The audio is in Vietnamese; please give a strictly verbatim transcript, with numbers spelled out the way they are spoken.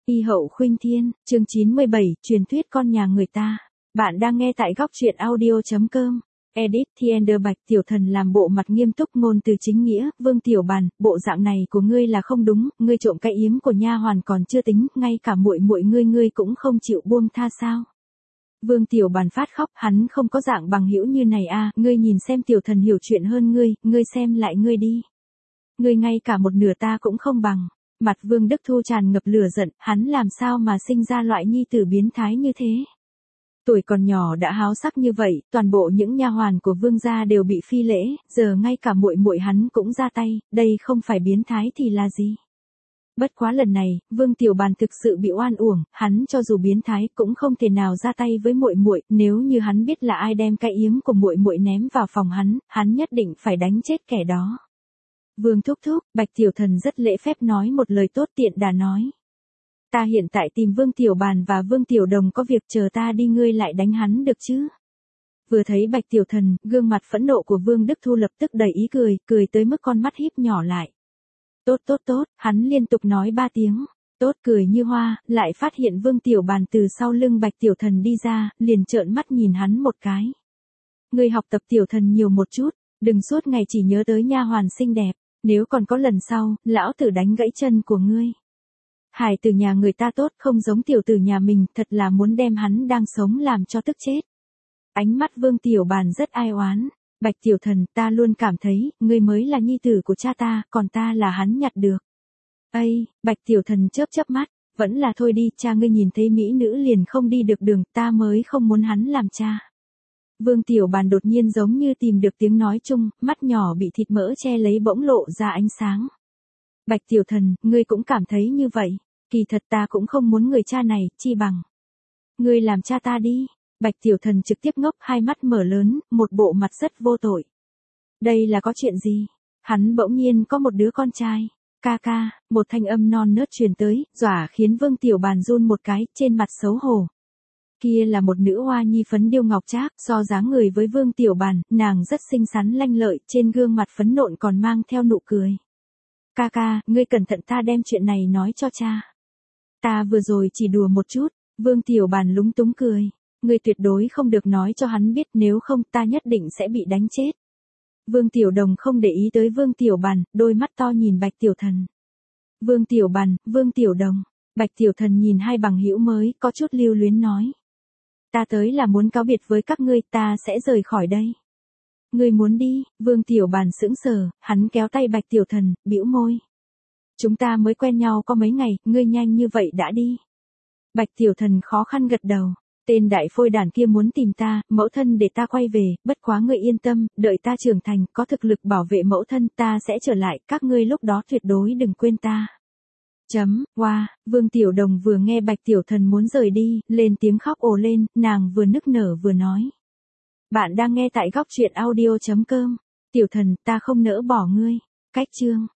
Y hậu khuynh thiên, chương chín mươi bảy, truyền thuyết con nhà người ta. Bạn đang nghe tại góc truyện audio.com. Edit Thiender Bạch Tiểu Thần làm bộ mặt nghiêm túc ngôn từ chính nghĩa, Vương Tiểu Bàn, bộ dạng này của ngươi là không đúng, ngươi trộm cái yếm của nha hoàn còn chưa tính, ngay cả muội muội ngươi ngươi cũng không chịu buông tha sao? Vương Tiểu Bàn phát khóc, hắn không có dạng bằng hữu như này à, ngươi nhìn xem Tiểu Thần hiểu chuyện hơn ngươi, ngươi xem lại ngươi đi. Ngươi ngay cả một nửa ta cũng không bằng. Mặt Vương Đức Thu tràn ngập lửa giận, hắn làm sao mà sinh ra loại nhi tử biến thái như thế. Tuổi còn nhỏ đã háo sắc như vậy, toàn bộ những nha hoàn của Vương gia đều bị phi lễ, giờ ngay cả muội muội hắn cũng ra tay, đây không phải biến thái thì là gì? Bất quá lần này, Vương Tiểu Bàn thực sự bị oan uổng, hắn cho dù biến thái cũng không thể nào ra tay với muội muội, nếu như hắn biết là ai đem cái yếm của muội muội ném vào phòng hắn, hắn nhất định phải đánh chết kẻ đó. Vương thúc thúc, Bạch Tiểu Thần rất lễ phép nói một lời tốt tiện đà nói. Ta hiện tại tìm Vương Tiểu Bàn và Vương Tiểu Đồng có việc, chờ ta đi ngươi lại đánh hắn được chứ? Vừa thấy Bạch Tiểu Thần, gương mặt phẫn nộ của Vương Đức Thu lập tức đầy ý cười, cười tới mức con mắt híp nhỏ lại. Tốt tốt tốt, hắn liên tục nói ba tiếng. Tốt cười như hoa, lại phát hiện Vương Tiểu Bàn từ sau lưng Bạch Tiểu Thần đi ra, liền trợn mắt nhìn hắn một cái. Ngươi học tập Tiểu Thần nhiều một chút, đừng suốt ngày chỉ nhớ tới nha hoàn xinh đẹp. Nếu còn có lần sau, lão tử đánh gãy chân của ngươi. Hải tử nhà người ta tốt không giống tiểu tử nhà mình, thật là muốn đem hắn đang sống làm cho tức chết. Ánh mắt Vương Tiểu Bàn rất ai oán. Bạch Tiểu Thần, ta luôn cảm thấy, ngươi mới là nhi tử của cha ta, còn ta là hắn nhặt được. Ây, Bạch Tiểu Thần chớp chớp mắt, vẫn là thôi đi, cha ngươi nhìn thấy mỹ nữ liền không đi được đường, ta mới không muốn hắn làm cha. Vương Tiểu Bàn đột nhiên giống như tìm được tiếng nói chung, mắt nhỏ bị thịt mỡ che lấy bỗng lộ ra ánh sáng. Bạch Tiểu Thần, ngươi cũng cảm thấy như vậy, kỳ thật ta cũng không muốn người cha này, chi bằng. Ngươi làm cha ta đi. Bạch Tiểu Thần trực tiếp ngốc, hai mắt mở lớn, một bộ mặt rất vô tội. Đây là có chuyện gì? Hắn bỗng nhiên có một đứa con trai. Ca ca, một thanh âm non nớt truyền tới, dọa khiến Vương Tiểu Bàn run một cái, trên mặt xấu hổ. Kia là một nữ hoa nhi phấn điêu ngọc trác, so dáng người với Vương Tiểu Bàn, nàng rất xinh xắn lanh lợi, trên gương mặt phấn nộn còn mang theo nụ cười. Ca ca, ngươi cẩn thận, ta đem chuyện này nói cho cha. Ta vừa rồi chỉ đùa một chút, Vương Tiểu Bàn lúng túng cười. Ngươi tuyệt đối không được nói cho hắn biết, nếu không ta nhất định sẽ bị đánh chết. Vương Tiểu Đồng không để ý tới Vương Tiểu Bàn, đôi mắt to nhìn Bạch Tiểu Thần. Vương Tiểu Bàn, Vương Tiểu Đồng. Bạch Tiểu Thần nhìn hai bằng hữu mới, có chút lưu luyến nói. Ta tới là muốn cáo biệt với các ngươi, ta sẽ rời khỏi đây. Ngươi muốn đi? Vương Tiểu Bàn sững sờ, hắn kéo tay Bạch Tiểu Thần, bĩu môi. Chúng ta mới quen nhau có mấy ngày, ngươi nhanh như vậy đã đi. Bạch Tiểu Thần khó khăn gật đầu. Tên đại phôi đàn kia muốn tìm ta, mẫu thân để ta quay về, bất quá ngươi yên tâm, đợi ta trưởng thành, có thực lực bảo vệ mẫu thân, ta sẽ trở lại, các ngươi lúc đó tuyệt đối đừng quên ta. Chấm, wow, Vương Tiểu Đồng vừa nghe Bạch Tiểu Thần muốn rời đi, lên tiếng khóc ồ lên, nàng vừa nức nở vừa nói. Bạn đang nghe tại góc truyện audio.com. Tiểu Thần, ta không nỡ bỏ ngươi. Cách chương.